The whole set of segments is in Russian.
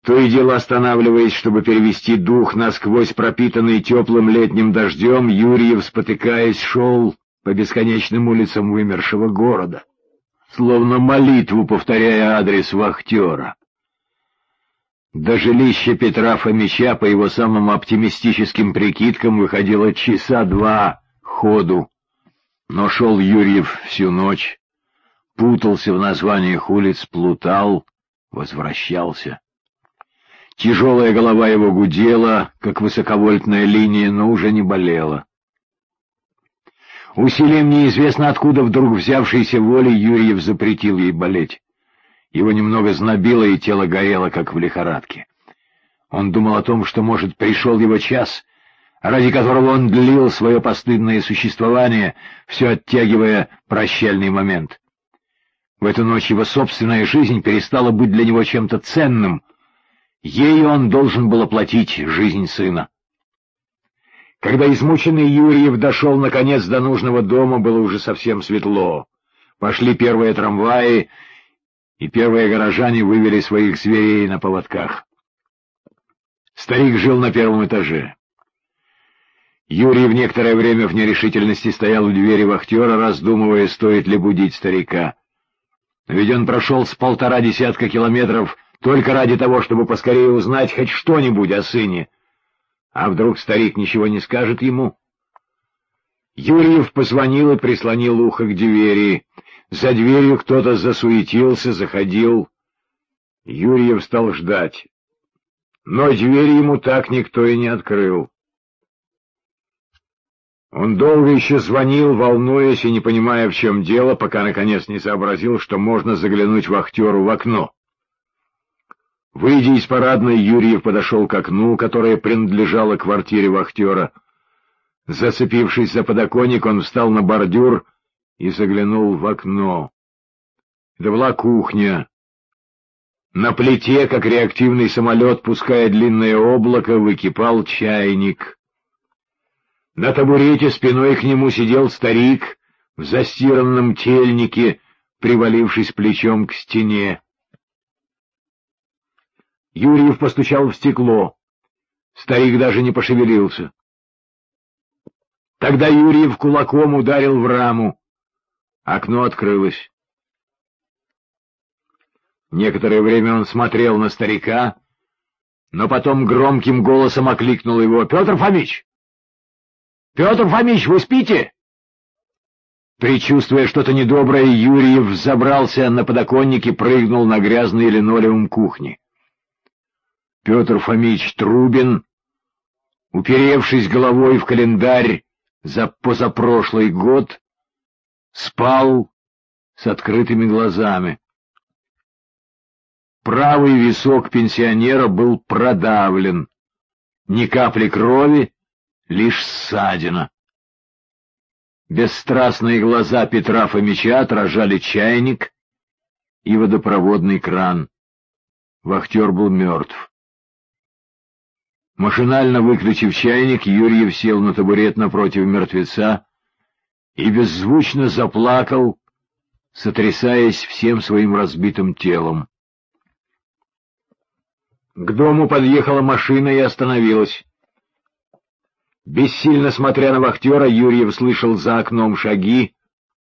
То и дело останавливаясь, чтобы перевести дух, насквозь пропитанный теплым летним дождем, Юрьев, спотыкаясь, шел по бесконечным улицам вымершего города, словно молитву повторяя адрес вахтера. До жилища Петра Фомича, по его самым оптимистическим прикидкам, выходило часа 2 ходу, но шел Юрьев всю ночь, путался в названиях улиц, плутал, возвращался. Тяжелая голова его гудела, как высоковольтная линия, но уже не болела. Усилием неизвестно откуда вдруг взявшейся воли Юрьев запретил ей болеть. Его немного знобило, и тело горело, как в лихорадке. Он думал о том, что, может, пришел его час, ради которого он длил свое постыдное существование, все оттягивая прощальный момент. В эту ночь его собственная жизнь перестала быть для него чем-то ценным. Ею он должен был оплатить жизнь сына. Когда измученный Юрьев дошел наконец до нужного дома, было уже совсем светло. Пошли первые трамваи, и первые горожане вывели своих зверей на поводках. Старик жил на 1-м этаже. Юрий в некоторое время в нерешительности стоял у двери вахтера, раздумывая, стоит ли будить старика. Но ведь он прошел с 1,5 десятка километров только ради того, чтобы поскорее узнать хоть что-нибудь о сыне. А вдруг старик ничего не скажет ему? Юрьев позвонил и прислонил ухо к двери. За дверью кто-то засуетился, заходил. Юрьев стал ждать. Но дверь ему так никто и не открыл. Он долго еще звонил, волнуясь и не понимая, в чем дело, пока наконец не сообразил, что можно заглянуть вахтеру в окно. Выйдя из парадной, Юрьев подошел к окну, которое принадлежало квартире вахтера. Зацепившись за подоконник, он встал на бордюр и заглянул в окно. Это была кухня. На плите, как реактивный самолет, пуская длинное облако, выкипал чайник. На табурете спиной к нему сидел старик в застиранном тельнике, привалившись плечом к стене. Юрьев постучал в стекло. Старик даже не пошевелился. Тогда Юрьев кулаком ударил в раму. Окно открылось. Некоторое время он смотрел на старика, но потом громким голосом окликнул его: «Петр Фомич! Петр Фомич, вы спите?» Предчувствуя что-то недоброе, Юрьев взобрался на подоконник и прыгнул на грязный линолеум кухни. Петр Фомич Трубин, уперевшись головой в календарь за позапрошлый год, спал с открытыми глазами. Правый висок пенсионера был продавлен. Ни капли крови, лишь ссадина. Бесстрастные глаза Петра Фомича отражали чайник и водопроводный кран. Вахтер был мертв. Машинально выключив чайник, Юрьев сел на табурет напротив мертвеца и беззвучно заплакал, сотрясаясь всем своим разбитым телом. К дому подъехала машина и остановилась. Бессильно смотря на вахтера, Юрьев слышал за окном шаги.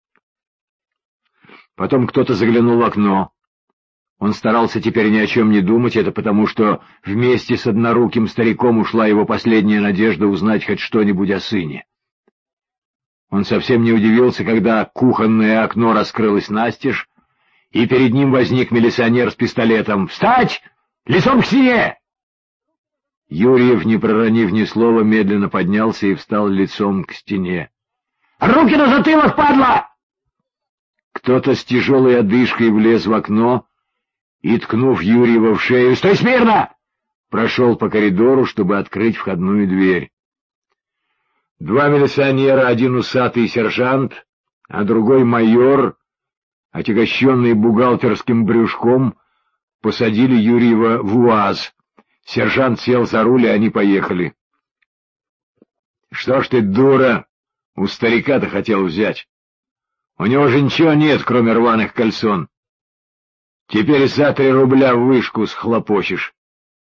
Потом кто-то заглянул в окно. Он старался теперь ни о чем не думать, это потому, что вместе с одноруким стариком ушла его последняя надежда узнать хоть что-нибудь о сыне. Он совсем не удивился, когда кухонное окно раскрылось настежь, и перед ним возник милиционер с пистолетом. «Встать! Лицом к стене!» Юрьев, не проронив ни слова, медленно поднялся и встал лицом к стене. «Руки на затылок, падла!» Кто-то с тяжелой одышкой влез в окно и, ткнув Юрьева в шею: «Стой смирно!» прошел по коридору, чтобы открыть входную дверь. Два милиционера, один усатый сержант, а другой майор, отягощенный бухгалтерским брюшком, посадили Юрьева в УАЗ. Сержант сел за руль, и они поехали. — Что ж ты, дура, у старика-то хотел взять? У него же ничего нет, кроме рваных кальсон. Теперь за 3 рубля в вышку схлопочешь.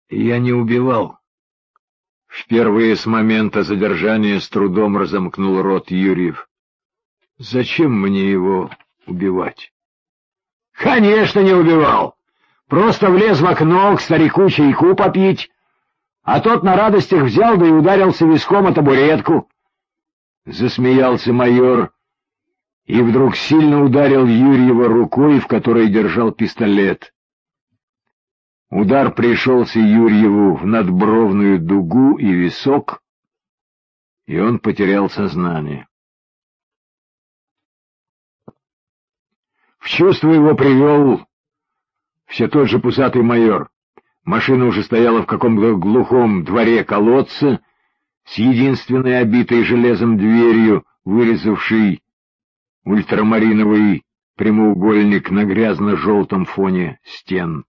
Я не убивал. Впервые с момента задержания с трудом разомкнул рот Юрьев. Зачем мне его убивать? Конечно, не убивал. Просто влез в окно к старику чайку попить, а тот на радостях взял да и ударился виском о табуретку. Засмеялся майор и вдруг сильно ударил Юрьева рукой, в которой держал пистолет. Удар пришелся Юрьеву в надбровную дугу и висок, и он потерял сознание. В чувство его привел все тот же пузатый майор. Машина уже стояла в каком-то глухом дворе колодца с единственной обитой железом дверью, вырезавшей ультрамариновый прямоугольник на грязно-желтом фоне стен.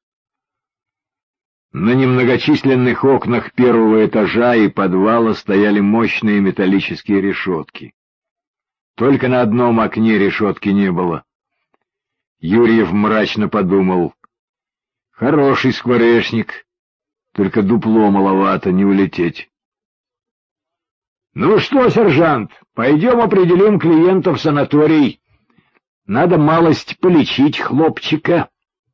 На немногочисленных окнах первого этажа и подвала стояли мощные металлические решетки. Только на одном окне решетки не было. Юрьев мрачно подумал: хороший скворечник, только дупло маловато, не улететь. — Ну что, сержант, пойдем определим клиента в санаторий. Надо малость полечить хлопчика.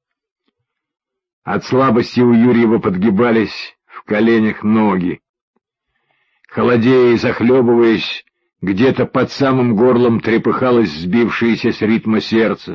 От слабости у Юрьева подгибались в коленях ноги. Холодея и захлебываясь, где-то под самым горлом трепыхалось сбившееся с ритма сердце.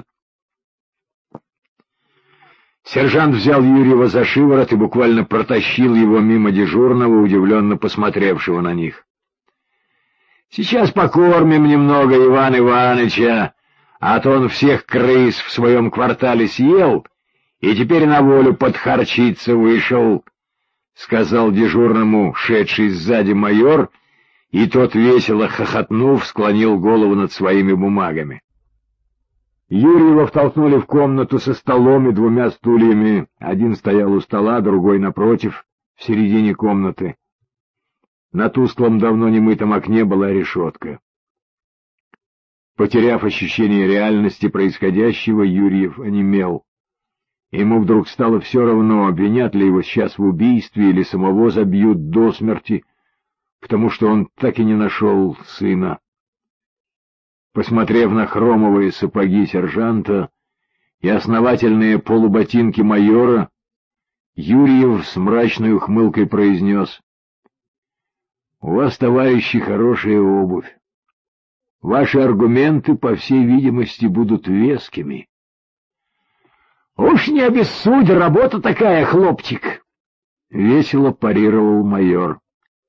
Сержант взял Юрьева за шиворот и буквально протащил его мимо дежурного, удивленно посмотревшего на них. — Сейчас покормим немного Ивана Иваныча, а то он всех крыс в своем квартале съел и теперь на волю подхарчиться вышел, — сказал дежурному шедший сзади майор, и тот, весело хохотнув, склонил голову над своими бумагами. Юрьева втолкнули в комнату со столом и двумя стульями. Один стоял у стола, другой напротив, в середине комнаты. На тусклом, давно немытом окне была решетка. Потеряв ощущение реальности происходящего, Юрьев онемел. Ему вдруг стало все равно, обвинят ли его сейчас в убийстве или самого забьют до смерти, потому что он так и не нашел сына. Посмотрев на хромовые сапоги сержанта и основательные полуботинки майора, Юрьев с мрачной ухмылкой произнес: — У вас, товарищи, хорошая обувь. Ваши аргументы, по всей видимости, будут вескими. — Уж не обессудь, работа такая, хлопчик! — весело парировал майор.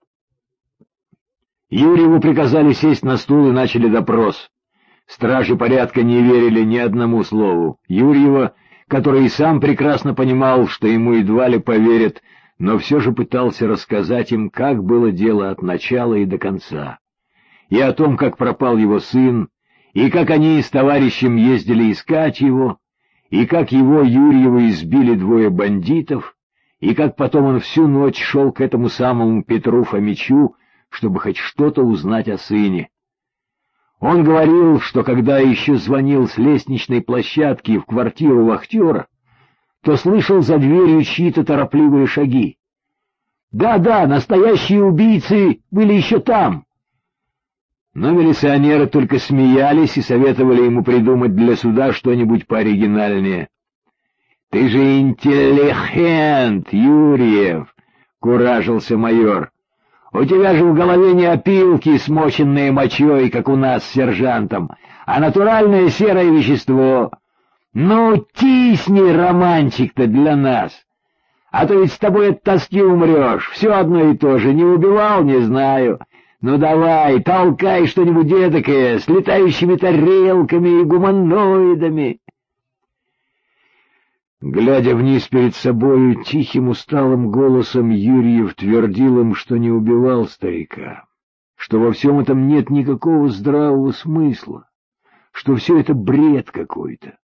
Юрьеву приказали сесть на стул и начали допрос. Стражи порядка не верили ни одному слову Юрьева, который и сам прекрасно понимал, что ему едва ли поверят, но все же пытался рассказать им, как было дело от начала и до конца, и о том, как пропал его сын, и как они с товарищем ездили искать его, и как его, Юрьева, избили двое бандитов, и как потом он всю ночь шел к этому самому Петру Фомичу, чтобы хоть что-то узнать о сыне. Он говорил, что когда еще звонил с лестничной площадки в квартиру вахтера, то слышал за дверью чьи-то торопливые шаги. Да, настоящие убийцы были еще там. Но милиционеры только смеялись и советовали ему придумать для суда что-нибудь пооригинальнее. — Ты же интеллигент, Юрьев! — куражился майор. — У тебя же в голове не опилки, смоченные мочой, как у нас с сержантом, а натуральное серое вещество. Ну, тисни романчик-то для нас. А то ведь с тобой от тоски умрешь, все одно и то же, не убивал, не знаю. Ну давай, толкай что-нибудь эдакое, с летающими тарелками и гуманоидами. Глядя вниз перед собою, тихим усталым голосом Юрьев твердил им, что не убивал старика, что во всем этом нет никакого здравого смысла, что все это бред какой-то.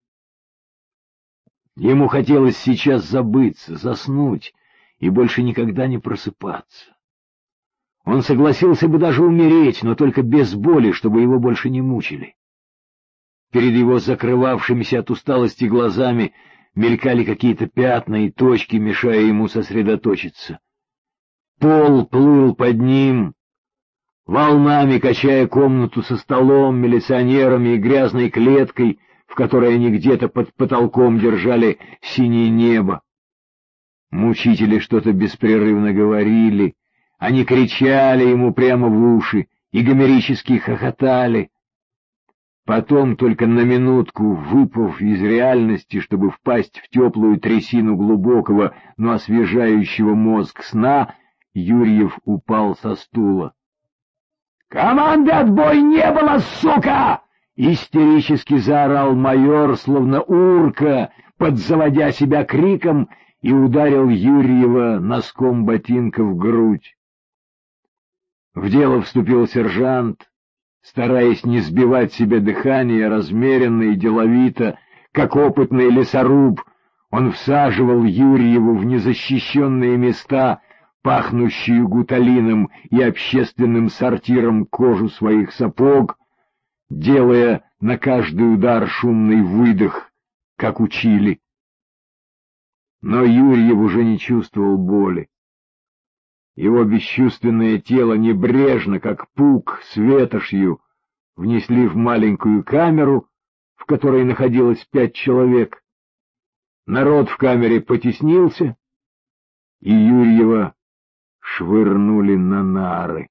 Ему хотелось сейчас забыться, заснуть и больше никогда не просыпаться. Он согласился бы даже умереть, но только без боли, чтобы его больше не мучили. Перед его закрывавшимися от усталости глазами мелькали какие-то пятна и точки, мешая ему сосредоточиться. Пол плыл под ним, волнами качая комнату со столом, милиционерами и грязной клеткой, в которой они где-то под потолком держали синее небо. Мучители что-то беспрерывно говорили, они кричали ему прямо в уши и гомерически хохотали. Потом, только на минутку выпав из реальности, чтобы впасть в теплую трясину глубокого, но освежающего мозг сна, Юрьев упал со стула. «Команды отбой не было, сука!» — истерически заорал майор, словно урка, подзаводя себя криком, и ударил Юрьева носком ботинка в грудь. В дело вступил сержант, стараясь не сбивать себе дыхание, размеренно и деловито, как опытный лесоруб. Он всаживал Юрьеву в незащищенные места, пахнущую гуталином и общественным сортиром, кожу своих сапог, делая на каждый удар шумный выдох, как учили. Но Юрьев уже не чувствовал боли. Его бесчувственное тело небрежно, как пук с ветошью, внесли в маленькую камеру, в которой находилось 5 человек. Народ в камере потеснился, и Юрьева швырнули на нары.